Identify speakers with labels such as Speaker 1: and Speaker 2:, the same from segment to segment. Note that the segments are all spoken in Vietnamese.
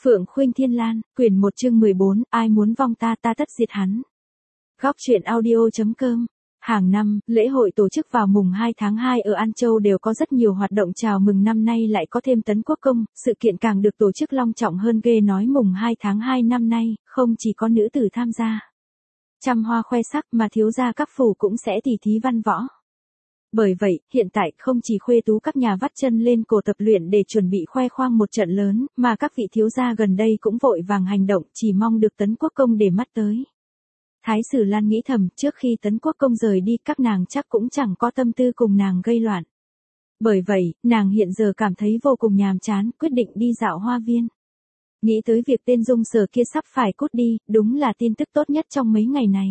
Speaker 1: Phượng Khuynh Thiên Lan, quyển 1 chương 14, ai muốn vong ta tất diệt hắn. Góc truyện audio.com. Hàng năm, lễ hội tổ chức vào mùng 2 tháng 2 ở An Châu đều có rất nhiều hoạt động chào mừng năm nay lại có thêm Tấn Quốc Công, sự kiện càng được tổ chức long trọng hơn ghê nói mùng 2 tháng 2 năm nay, không chỉ có nữ tử tham gia. Trăm hoa khoe sắc mà thiếu gia các phủ cũng sẽ tỉ thí văn võ. Bởi vậy, hiện tại không chỉ khuê tú các nhà vắt chân lên cổ tập luyện để chuẩn bị khoe khoang một trận lớn, mà các vị thiếu gia gần đây cũng vội vàng hành động chỉ mong được Tấn Quốc Công để mắt tới. Thái Sử Lan nghĩ thầm trước khi Tấn Quốc Công rời đi các nàng chắc cũng chẳng có tâm tư cùng nàng gây loạn. Bởi vậy, nàng hiện giờ cảm thấy vô cùng nhàm chán, quyết định đi dạo hoa viên. Nghĩ tới việc tên Dung Sở kia sắp phải cút đi, đúng là tin tức tốt nhất trong mấy ngày này.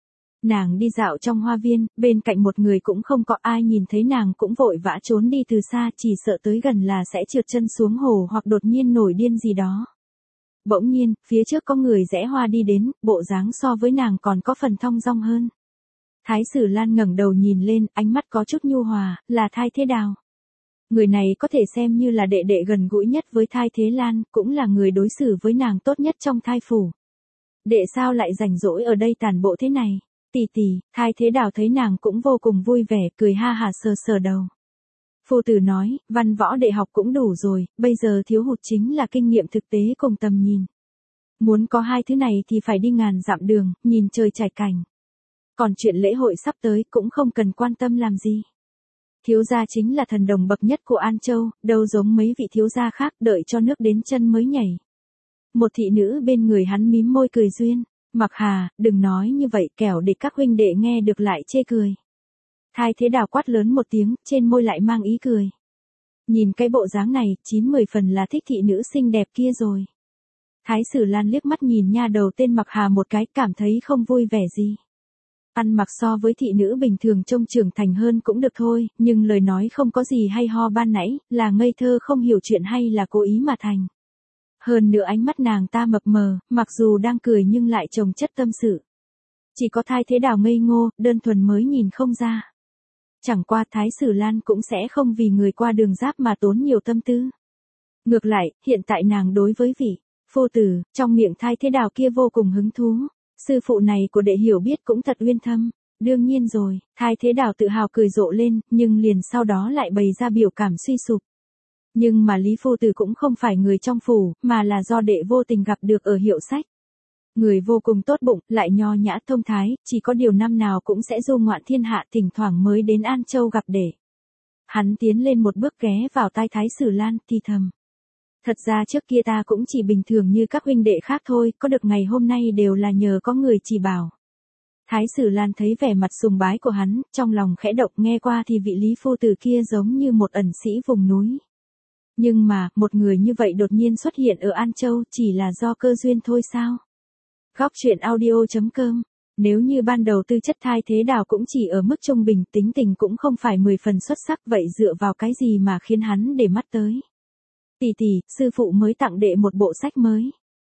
Speaker 1: Nàng đi dạo trong hoa viên, bên cạnh một người cũng không có ai nhìn thấy nàng cũng vội vã trốn đi từ xa chỉ sợ tới gần là sẽ trượt chân xuống hồ hoặc đột nhiên nổi điên gì đó. Bỗng nhiên, phía trước có người rẽ hoa đi đến, bộ dáng so với nàng còn có phần thong dong hơn. Thái Sử Lan ngẩng đầu nhìn lên, ánh mắt có chút nhu hòa, là Thái Thế Đào. Người này có thể xem như là đệ đệ gần gũi nhất với Thái Thế Lan, cũng là người đối xử với nàng tốt nhất trong Thái phủ. Đệ sao lại rảnh rỗi ở đây tàn bộ thế này? Tỷ tỷ, Thái Thế Đào thấy nàng cũng vô cùng vui vẻ, cười ha hả sờ sờ đầu. Phu tử nói, văn võ đệ học cũng đủ rồi, bây giờ thiếu hụt chính là kinh nghiệm thực tế cùng tầm nhìn. Muốn có hai thứ này thì phải đi ngàn dặm đường, nhìn trời trải cảnh. Còn chuyện lễ hội sắp tới cũng không cần quan tâm làm gì. Thiếu gia chính là thần đồng bậc nhất của An Châu, đâu giống mấy vị thiếu gia khác đợi cho nước đến chân mới nhảy. Một thị nữ bên người hắn mím môi cười duyên. Mặc Hà, đừng nói như vậy kẻo để các huynh đệ nghe được lại chê cười. Thái Thế Đào quát lớn một tiếng, trên môi lại mang ý cười. Nhìn cái bộ dáng này, 9-10 phần là thích thị nữ xinh đẹp kia rồi. Thái Sử Lan liếc mắt nhìn nha đầu tên Mặc Hà một cái, cảm thấy không vui vẻ gì. Ăn mặc so với thị nữ bình thường trông trưởng thành hơn cũng được thôi, nhưng lời nói không có gì hay ho ban nãy, là ngây thơ không hiểu chuyện hay là cố ý mà thành. Hơn nữa ánh mắt nàng ta mập mờ, mặc dù đang cười nhưng lại chồng chất tâm sự. Chỉ có Thái Thế Đào ngây ngô, đơn thuần mới nhìn không ra. Chẳng qua Thái Sử Lan cũng sẽ không vì người qua đường giáp mà tốn nhiều tâm tư. Ngược lại, hiện tại nàng đối với vị phu tử, trong miệng Thái Thế Đào kia vô cùng hứng thú. Sư phụ này của đệ hiểu biết cũng thật uyên thâm. Đương nhiên rồi, Thái Thế Đào tự hào cười rộ lên, nhưng liền sau đó lại bày ra biểu cảm suy sụp. Nhưng mà Lý Phu Tử cũng không phải người trong phủ, mà là do đệ vô tình gặp được ở hiệu sách. Người vô cùng tốt bụng, lại nho nhã thông thái, chỉ có điều năm nào cũng sẽ du ngoạn thiên hạ, thỉnh thoảng mới đến An Châu gặp đệ. Hắn tiến lên một bước ghé vào tai Thái Sử Lan, thì thầm. Thật ra trước kia ta cũng chỉ bình thường như các huynh đệ khác thôi, có được ngày hôm nay đều là nhờ có người chỉ bảo. Thái Sử Lan thấy vẻ mặt sùng bái của hắn, trong lòng khẽ động, nghe qua thì vị Lý Phu Tử kia giống như một ẩn sĩ vùng núi. Nhưng mà, một người như vậy đột nhiên xuất hiện ở An Châu chỉ là do cơ duyên thôi sao? Góc truyện audio.com. Nếu như ban đầu tư chất Thái Thế Đào cũng chỉ ở mức trung bình, tính tình cũng không phải 10 phần xuất sắc, vậy dựa vào cái gì mà khiến hắn để mắt tới? Tỷ tỷ, sư phụ mới tặng đệ một bộ sách mới.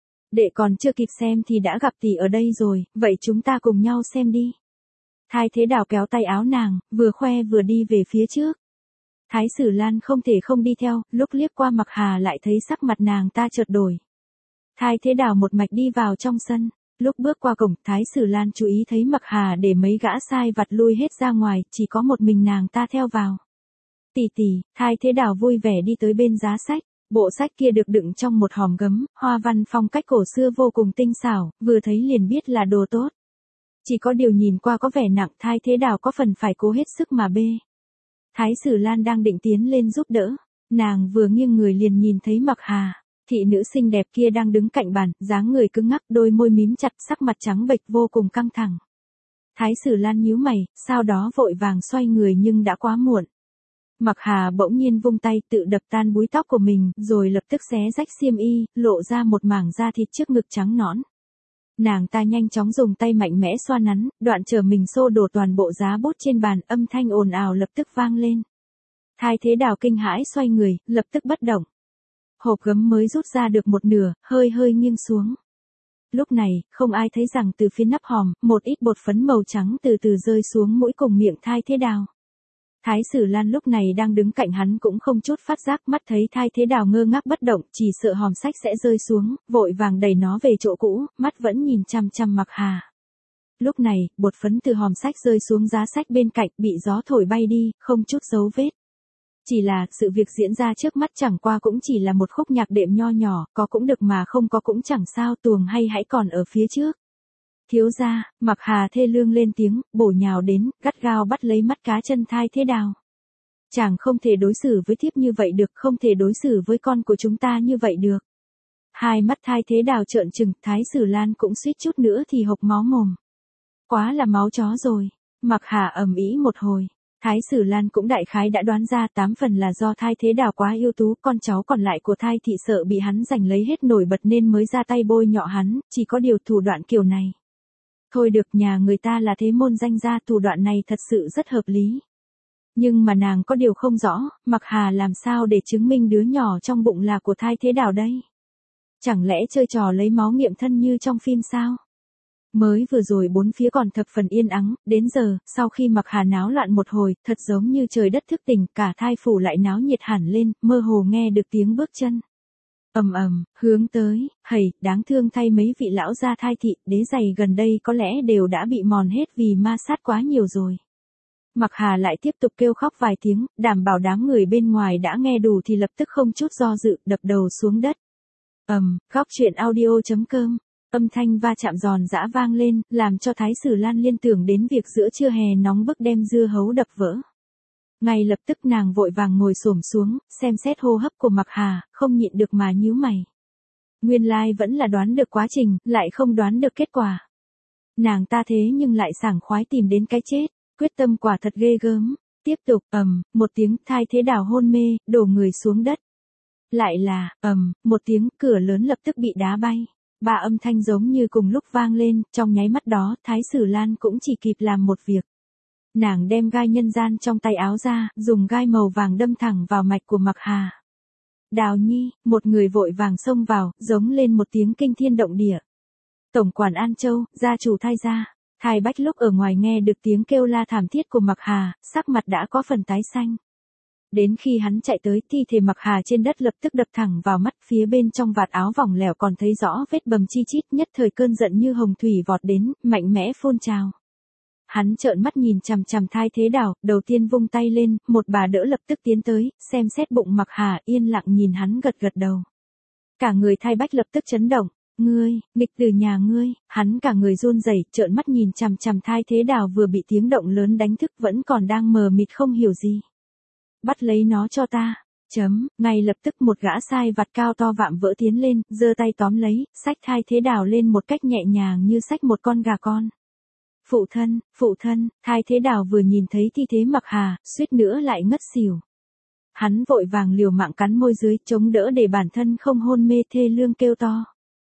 Speaker 1: Đệ còn chưa kịp xem thì đã gặp tỷ ở đây rồi, vậy chúng ta cùng nhau xem đi. Thái Thế Đào kéo tay áo nàng, vừa khoe vừa đi về phía trước. Thái Sử Lan không thể không đi theo, lúc liếc qua Mặc Hà lại thấy sắc mặt nàng ta chợt đổi. Thái Thế Đào một mạch đi vào trong sân, lúc bước qua cổng, Thái Sử Lan chú ý thấy Mặc Hà để mấy gã sai vặt lui hết ra ngoài, chỉ có một mình nàng ta theo vào. Tỷ tỷ, Thái Thế Đào vui vẻ đi tới bên giá sách, bộ sách kia được đựng trong một hòm gấm, hoa văn phong cách cổ xưa vô cùng tinh xảo, vừa thấy liền biết là đồ tốt. Chỉ có điều nhìn qua có vẻ nặng, Thái Thế Đào có phần phải cố hết sức mà bê. Thái Sử Lan đang định tiến lên giúp đỡ, nàng vừa nghiêng người liền nhìn thấy Mặc Hà, thị nữ xinh đẹp kia đang đứng cạnh bàn, dáng người cứng ngắc, đôi môi mím chặt, sắc mặt trắng bệch vô cùng căng thẳng. Thái Sử Lan nhíu mày, sau đó vội vàng xoay người nhưng đã quá muộn. Mặc Hà bỗng nhiên vung tay tự đập tan búi tóc của mình, rồi lập tức xé rách xiêm y, lộ ra một mảng da thịt trước ngực trắng nõn. Nàng ta nhanh chóng dùng tay mạnh mẽ xoa nắn, đoạn trở mình xô đổ toàn bộ giá bút trên bàn, âm thanh ồn ào lập tức vang lên. Thái Thế Đào kinh hãi xoay người, lập tức bất động. Hộp gấm mới rút ra được một nửa, hơi nghiêng xuống. Lúc này, không ai thấy rằng từ phía nắp hòm, một ít bột phấn màu trắng từ từ rơi xuống mũi cùng miệng Thái Thế Đào. Thái Sử Lan lúc này đang đứng cạnh hắn cũng không chút phát giác, mắt thấy Thái Thế Đào ngơ ngác bất động, chỉ sợ hòm sách sẽ rơi xuống, vội vàng đẩy nó về chỗ cũ, mắt vẫn nhìn chăm chăm Mặc Hà. Lúc này, bột phấn từ hòm sách rơi xuống giá sách bên cạnh, bị gió thổi bay đi, không chút dấu vết. Chỉ là, sự việc diễn ra trước mắt chẳng qua cũng chỉ là một khúc nhạc đệm nho nhỏ, có cũng được mà không có cũng chẳng sao, tuồng hay hãy còn ở phía trước. Thiếu gia, Mặc Hà thê lương lên tiếng, bổ nhào đến, gắt gao bắt lấy mắt cá chân Thái Thế Đào. Chàng không thể đối xử với thiếp như vậy được, không thể đối xử với con của chúng ta như vậy được. Hai mắt Thái Thế Đào trợn trừng, Thái Sử Lan cũng suýt chút nữa thì hộc máu mồm. Quá là máu chó rồi. Mặc Hà ầm ĩ một hồi. Thái Sử Lan cũng đại khái đã đoán ra 8 phần là do Thái Thế Đào quá ưu tú, con cháu còn lại của Thái thị sợ bị hắn giành lấy hết nổi bật nên mới ra tay bôi nhọ hắn, chỉ có điều thủ đoạn kiểu này. Thôi được, nhà người ta là thế môn danh gia, thủ đoạn này thật sự rất hợp lý. Nhưng mà nàng có điều không rõ, Mặc Hà làm sao để chứng minh đứa nhỏ trong bụng là của Thái Thế Đào đây? Chẳng lẽ chơi trò lấy máu nghiệm thân như trong phim sao? Mới vừa rồi bốn phía còn thập phần yên ắng, đến giờ, sau khi Mặc Hà náo loạn một hồi, thật giống như trời đất thức tỉnh, cả Thái phủ lại náo nhiệt hẳn lên, mơ hồ nghe được tiếng bước chân. Ầm ầm, hướng tới, hầy, đáng thương thay mấy vị lão gia Thái thị, đế giày gần đây có lẽ đều đã bị mòn hết vì ma sát quá nhiều rồi. Mặc Hà lại tiếp tục kêu khóc vài tiếng, đảm bảo đám người bên ngoài đã nghe đủ thì lập tức không chút do dự, đập đầu xuống đất. Góc truyện audio.com. Âm thanh va chạm giòn giã vang lên, làm cho Thái Sử Lan liên tưởng đến việc giữa trưa hè nóng bức đem dưa hấu đập vỡ. Ngay lập tức nàng vội vàng ngồi xổm xuống, xem xét hô hấp của Mặc Hà, không nhịn được mà nhíu mày. Nguyên lai vẫn là đoán được quá trình, lại không đoán được kết quả. Nàng ta thế nhưng lại sảng khoái tìm đến cái chết, quyết tâm quả thật ghê gớm. Tiếp tục, một tiếng, Thái Thế Đào hôn mê, đổ người xuống đất. Lại là, một tiếng, cửa lớn lập tức bị đá bay. Ba âm thanh giống như cùng lúc vang lên, trong nháy mắt đó, Thái Sử Lan cũng chỉ kịp làm một việc. Nàng đem gai nhân gian trong tay áo ra, dùng gai màu vàng đâm thẳng vào mạch của Mặc Hà. Đào Nhi, một người vội vàng xông vào, giống lên một tiếng kinh thiên động địa. Tổng quản An Châu, gia chủ Thái gia. Thái Bách lúc ở ngoài nghe được tiếng kêu la thảm thiết của Mặc Hà, sắc mặt đã có phần tái xanh. Đến khi hắn chạy tới, thi thể Mặc Hà trên đất lập tức đập thẳng vào mắt, phía bên trong vạt áo vòng lẻo còn thấy rõ vết bầm chi chít, nhất thời cơn giận như hồng thủy vọt đến, mạnh mẽ phun trào. Hắn trợn mắt nhìn chằm chằm Thái Thế Đào, đầu tiên vung tay lên, một bà đỡ lập tức tiến tới, xem xét bụng Mặc Hà, yên lặng nhìn hắn gật gật đầu. Cả người Thái Bách lập tức chấn động. Ngươi, nghịch tử nhà ngươi, hắn cả người run rẩy, trợn mắt nhìn chằm chằm Thái Thế Đào vừa bị tiếng động lớn đánh thức vẫn còn đang mờ mịt không hiểu gì. Bắt lấy nó cho ta. Ngay lập tức một gã sai vặt cao to vạm vỡ tiến lên, giơ tay tóm lấy, xách Thái Thế Đào lên một cách nhẹ nhàng như xách một con gà con. Phụ thân, Thái Thế Đào vừa nhìn thấy thi thế Mặc Hà, suýt nữa lại ngất xỉu. Hắn vội vàng liều mạng cắn môi dưới, chống đỡ để bản thân không hôn mê, thê lương kêu to.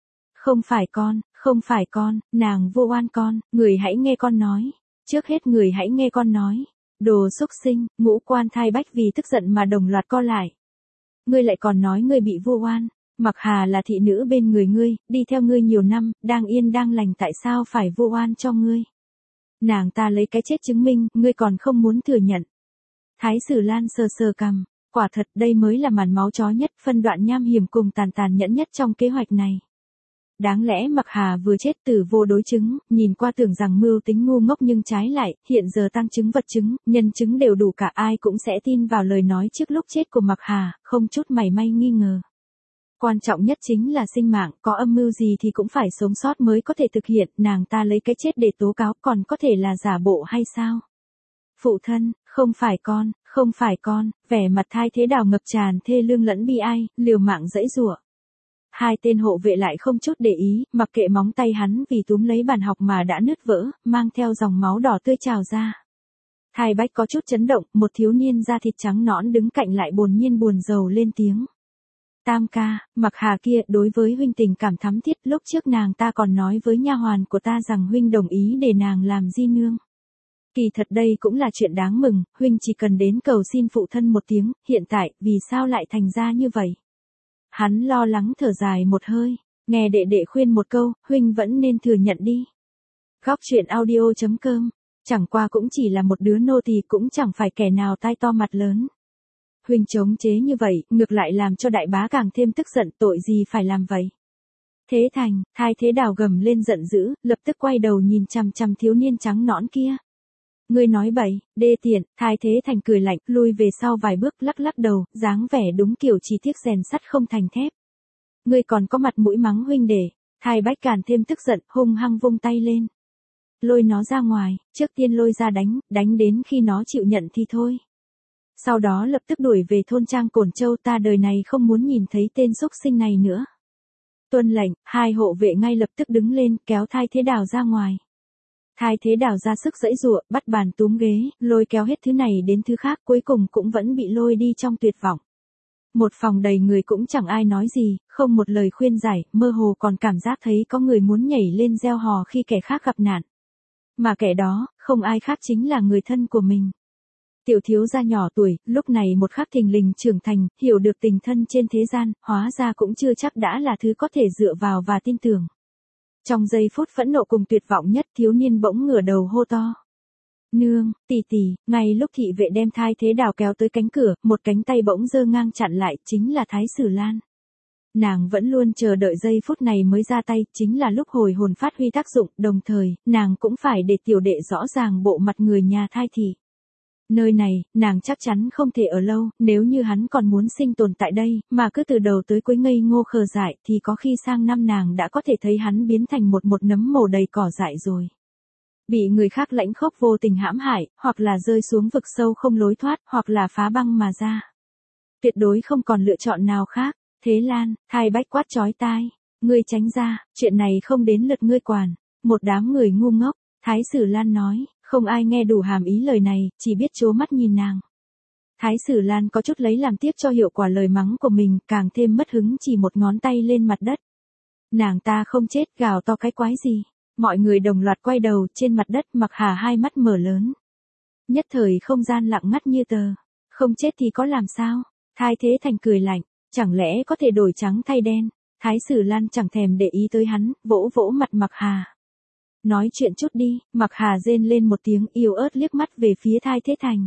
Speaker 1: Không phải con, nàng vô oan con, người hãy nghe con nói. Trước hết người hãy nghe con nói. Đồ xúc sinh, ngũ quan Thái Bách vì tức giận mà đồng loạt co lại. Ngươi lại còn nói ngươi bị vu oan. Mặc Hà là thị nữ bên người ngươi, đi theo ngươi nhiều năm, đang yên đang lành, tại sao phải vu oan cho ngươi? Nàng ta lấy cái chết chứng minh, ngươi còn không muốn thừa nhận. Thái Sử Lan sờ sờ cằm, quả thật đây mới là màn máu chó nhất, phân đoạn nham hiểm cùng tàn nhẫn nhất trong kế hoạch này. Đáng lẽ Mặc Hà vừa chết tử vô đối chứng, nhìn qua tưởng rằng mưu tính ngu ngốc nhưng trái lại, hiện giờ tăng chứng vật chứng, nhân chứng đều đủ cả, ai cũng sẽ tin vào lời nói trước lúc chết của Mặc Hà, không chút mảy may nghi ngờ. Quan trọng nhất chính là sinh mạng, có âm mưu gì thì cũng phải sống sót mới có thể thực hiện, nàng ta lấy cái chết để tố cáo còn có thể là giả bộ hay sao? Phụ thân, không phải con, vẻ mặt Thái Thế Đào ngập tràn thê lương lẫn bi ai, liều mạng giãy giụa. Hai tên hộ vệ lại không chút để ý, mặc kệ móng tay hắn vì túm lấy bàn học mà đã nứt vỡ, mang theo dòng máu đỏ tươi trào ra. Thái Bách có chút chấn động, một thiếu niên da thịt trắng nõn đứng cạnh lại bồn nhiên buồn rầu lên tiếng. Tam ca, Mặc Hà kia, đối với huynh tình cảm thắm thiết, lúc trước nàng ta còn nói với nha hoàn của ta rằng huynh đồng ý để nàng làm di nương. Kỳ thật đây cũng là chuyện đáng mừng, huynh chỉ cần đến cầu xin phụ thân một tiếng, hiện tại, vì sao lại thành ra như vậy? Hắn lo lắng thở dài một hơi, nghe đệ đệ khuyên một câu, huynh vẫn nên thừa nhận đi. Góc truyện audio.com chẳng qua cũng chỉ là một đứa nô tỳ, cũng chẳng phải kẻ nào tai to mặt lớn. Huynh chống chế như vậy, ngược lại làm cho đại bá càng thêm tức giận, tội gì phải làm vậy. Thế Thành, Thái Thế Đào gầm lên giận dữ, lập tức quay đầu nhìn chằm chằm thiếu niên trắng nõn kia. Ngươi nói bậy, đê tiện. Thái Thế Thành cười lạnh, lui về sau vài bước, lắc lắc đầu, dáng vẻ đúng kiểu chỉ tiếc rèn sắt không thành thép. Ngươi còn có mặt mũi mắng huynh đệ. Thái Bách càng thêm tức giận, hung hăng vung tay lên. Lôi nó ra ngoài, trước tiên lôi ra đánh đến khi nó chịu nhận thì thôi. Sau đó lập tức đuổi về thôn trang Cổn Châu, ta đời này không muốn nhìn thấy tên xúc sinh này nữa. Tuân lệnh, hai hộ vệ ngay lập tức đứng lên, kéo Thái Thế Đào ra ngoài. Thái Thế Đào ra sức giãy giụa, bắt bàn túm ghế, lôi kéo hết thứ này đến thứ khác, cuối cùng cũng vẫn bị lôi đi trong tuyệt vọng. Một phòng đầy người cũng chẳng ai nói gì, không một lời khuyên giải, mơ hồ còn cảm giác thấy có người muốn nhảy lên reo hò khi kẻ khác gặp nạn. Mà kẻ đó, không ai khác chính là người thân của mình. Tiểu thiếu gia nhỏ tuổi, lúc này một khắc thình lình trưởng thành, hiểu được tình thân trên thế gian, hóa ra cũng chưa chắc đã là thứ có thể dựa vào và tin tưởng. Trong giây phút phẫn nộ cùng tuyệt vọng nhất, thiếu niên bỗng ngửa đầu hô to. Nương, tỷ tỷ. Ngay lúc thị vệ đem Thái Thế Đào kéo tới cánh cửa, một cánh tay bỗng giơ ngang chặn lại, chính là Thái Sử Lan. Nàng vẫn luôn chờ đợi giây phút này mới ra tay, chính là lúc hồi hồn phát huy tác dụng, đồng thời, nàng cũng phải để tiểu đệ rõ ràng bộ mặt người nhà Thái thị. Nơi này, nàng chắc chắn không thể ở lâu, nếu như hắn còn muốn sinh tồn tại đây, mà cứ từ đầu tới cuối ngây ngô khờ dại, thì có khi sang năm nàng đã có thể thấy hắn biến thành một nấm mồ đầy cỏ dại rồi. Bị người khác lãnh khốc vô tình hãm hại, hoặc là rơi xuống vực sâu không lối thoát, hoặc là phá băng mà ra. Tuyệt đối không còn lựa chọn nào khác. Thế Lan, Thái Bách quát chói tai. Ngươi tránh ra, chuyện này không đến lượt ngươi quản. Một đám người ngu ngốc, Thái Sử Lan nói, không ai nghe đủ hàm ý lời này, chỉ biết trố mắt nhìn nàng. Thái Sử Lan có chút lấy làm tiếc cho hiệu quả lời mắng của mình, càng thêm mất hứng chỉ một ngón tay lên mặt đất. Nàng ta không chết, gào to cái quái gì. Mọi người đồng loạt quay đầu, trên mặt đất Mặc Hà hai mắt mở lớn. Nhất thời không gian lặng ngắt như tờ. Không chết thì có làm sao? Thái Thế Thành cười lạnh, chẳng lẽ có thể đổi trắng thay đen? Thái Sử Lan chẳng thèm để ý tới hắn, vỗ vỗ mặt Mặc Hà. Nói chuyện chút đi. Mặc Hà rên lên một tiếng, yếu ớt liếc mắt về phía Thái Thế Thành.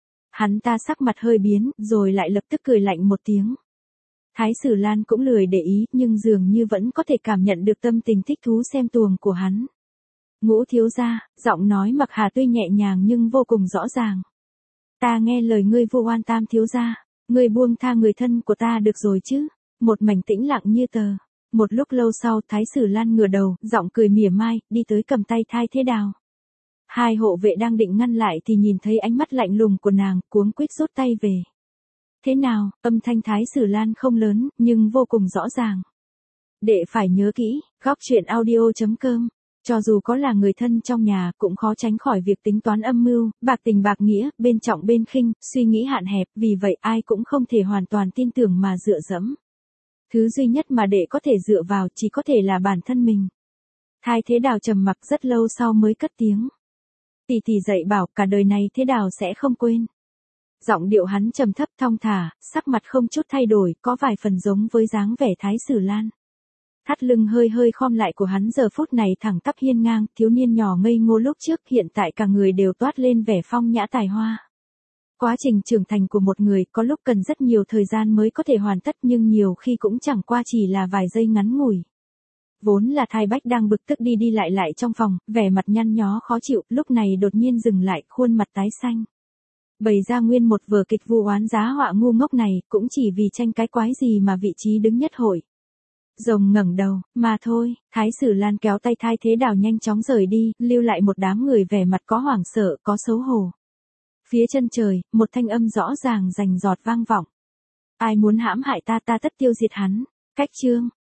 Speaker 1: Hắn ta sắc mặt hơi biến, rồi lại lập tức cười lạnh một tiếng. Thái Sử Lan cũng lười để ý, nhưng dường như vẫn có thể cảm nhận được tâm tình thích thú xem tuồng của hắn. Ngũ thiếu gia, giọng nói Mặc Hà tuy nhẹ nhàng nhưng vô cùng rõ ràng. Ta nghe lời ngươi Vu Oan Tam thiếu gia, ngươi buông tha người thân của ta được rồi chứ? Một mảnh tĩnh lặng như tờ. Một lúc lâu sau, Thái Sử Lan ngửa đầu, giọng cười mỉa mai, đi tới cầm tay Thái Thế Đào. Hai hộ vệ đang định ngăn lại thì nhìn thấy ánh mắt lạnh lùng của nàng, cuống quýt rút tay về. Thế nào? Âm thanh Thái Sử Lan không lớn, nhưng vô cùng rõ ràng. Đệ phải nhớ kỹ, góc truyện audio.com. Cho dù có là người thân trong nhà, cũng khó tránh khỏi việc tính toán âm mưu, bạc tình bạc nghĩa, bên trọng bên khinh, suy nghĩ hạn hẹp, vì vậy ai cũng không thể hoàn toàn tin tưởng mà dựa dẫm. Thứ duy nhất mà đệ có thể dựa vào chỉ có thể là bản thân mình. Thái Thế Đào trầm mặc rất lâu sau mới cất tiếng. Tỷ tỷ dạy bảo, cả đời này Thế Đào sẽ không quên. Giọng điệu hắn trầm thấp thong thả, sắc mặt không chút thay đổi, có vài phần giống với dáng vẻ Thái Sử Lan. Thắt lưng hơi hơi khom lại của hắn giờ phút này thẳng tắp hiên ngang, thiếu niên nhỏ ngây ngô lúc trước, hiện tại cả người đều toát lên vẻ phong nhã tài hoa. Quá trình trưởng thành của một người có lúc cần rất nhiều thời gian mới có thể hoàn tất, nhưng nhiều khi cũng chẳng qua chỉ là vài giây ngắn ngủi. Vốn là Thái Bách đang bực tức đi đi lại trong phòng, vẻ mặt nhăn nhó khó chịu, lúc này đột nhiên dừng lại, khuôn mặt tái xanh. Bày ra nguyên một vở kịch vu oán giá họa ngu ngốc này, cũng chỉ vì tranh cái quái gì mà vị trí đứng nhất hội. Rồng ngẩng đầu, mà thôi. Thái Sử Lan kéo tay Thái Thế Đào nhanh chóng rời đi, lưu lại một đám người vẻ mặt có hoảng sợ, có xấu hổ. Phía chân trời, một thanh âm rõ ràng rành rọt vang vọng. Ai muốn hãm hại ta, ta tất tiêu diệt hắn. Cách chương.